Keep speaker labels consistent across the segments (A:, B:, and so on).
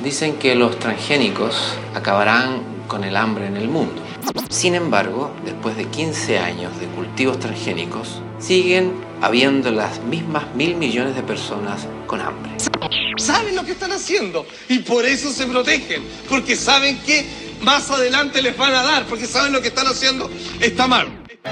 A: Dicen que los transgénicos acabarán con el hambre en el mundo. Sin embargo, después de 15 años de cultivos transgénicos, siguen habiendo las mismas 1.000 millones de personas con hambre.
B: Saben lo que están haciendo y por eso se protegen, porque saben que más adelante les van a dar, porque saben lo que están haciendo está mal.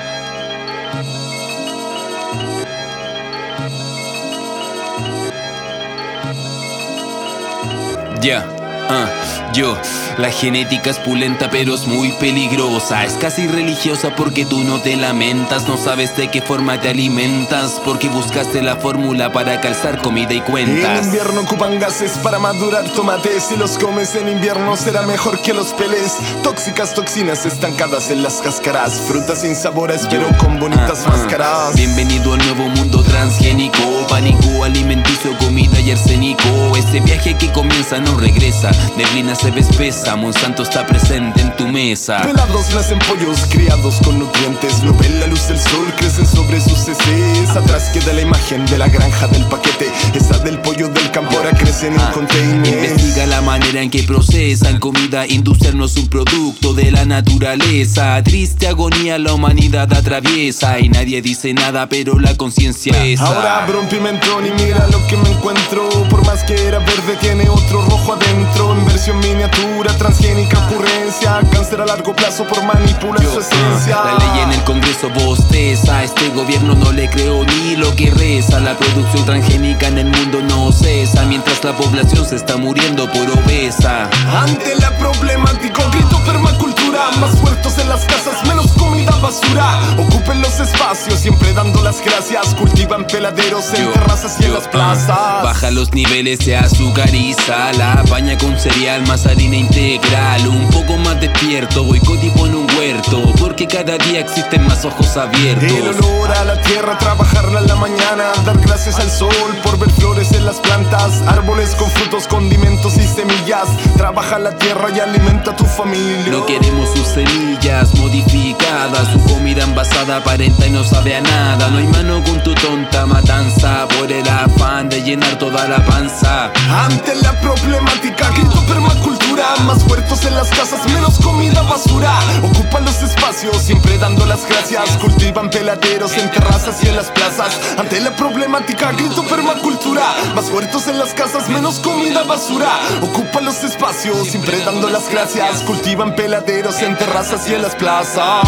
C: La genética es pulenta pero es muy peligrosa. Es casi religiosa porque tú no te lamentas. No sabes de qué forma te alimentas, porque buscaste la fórmula para calzar comida y cuentas.
D: En invierno ocupan gases para madurar tomates. Si los comes en invierno será mejor que los peles. Tóxicas toxinas estancadas en las cáscaras. Frutas sin sabores pero con bonitas máscaras.
C: Bienvenido al nuevo mundo transgénico. Pánico alimenticio, comida y arsénico. Este viaje que comienza no regresa. Neblina se ve espesa, Monsanto está presente en tu mesa.
D: Pelados nacen pollos criados con nutrientes. No ven la luz del sol, crecen sobre sus heces. Atrás queda la imagen de la granja del paquete. Esa del pollo del campo ahora crecen en containers.
C: Investiga la manera en que procesan comida industrial, no es un producto de la naturaleza. Triste agonía la humanidad atraviesa y nadie dice nada pero la conciencia pesa.
D: Ahora abro un pimentón y mira lo que me encuentro. Por más que era verde tiene otro rojo adentro. En versión miniatura, transgénica ocurrencia. Cáncer a largo plazo por manipular su esencia.
C: La ley en el Congreso bosteza. A este gobierno no le creo ni lo que reza. La producción transgénica en el mundo no cesa, mientras la población se está muriendo por obesa.
D: Ante la problemática grito permacultura. Más huertos en las casas, menos comida basura. Ocupen los espacios, siempre dando las gracias. Cultivan peladeros en terrazas y en las plazas.
C: Baja los niveles de azúcar y sal. La baña con cereal, más harina integral. Un poco más despierto, boicot y pon un huerto, porque cada día existen más ojos abiertos.
D: El olor a la tierra, trabajarla en la mañana. Dar gracias al sol por ver flores en las plantas. Árboles con frutos, condimentos y semillas. Trabaja la tierra y alimenta a tu familia.
C: No queremos sus semillas modificadas. Su comida envasada aparenta y no sabe a nada. No hay mano con tu tonta matanza, por el afán de llenar toda la panza.
D: Ante la problemática grito permacultura. Más huertos en las casas, menos comida basura. Ocupan los espacios, siempre dando las gracias. Cultivan peladeros en terrazas y en las plazas. Ante la problemática grito permacultura. Más huertos en las casas, menos comida basura. Ocupan los espacios, siempre dando las gracias. Cultivan peladeros en terrazas y en las plazas.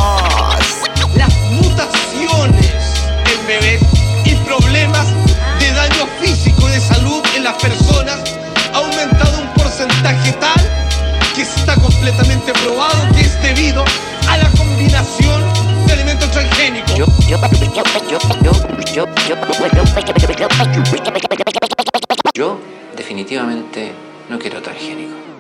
B: Las mutaciones en bebés y problemas de daño físico y de salud en las personas ha aumentado un porcentaje tal que está completamente probado que es debido a la combinación de alimentos transgénicos.
A: Yo definitivamente no quiero transgénico.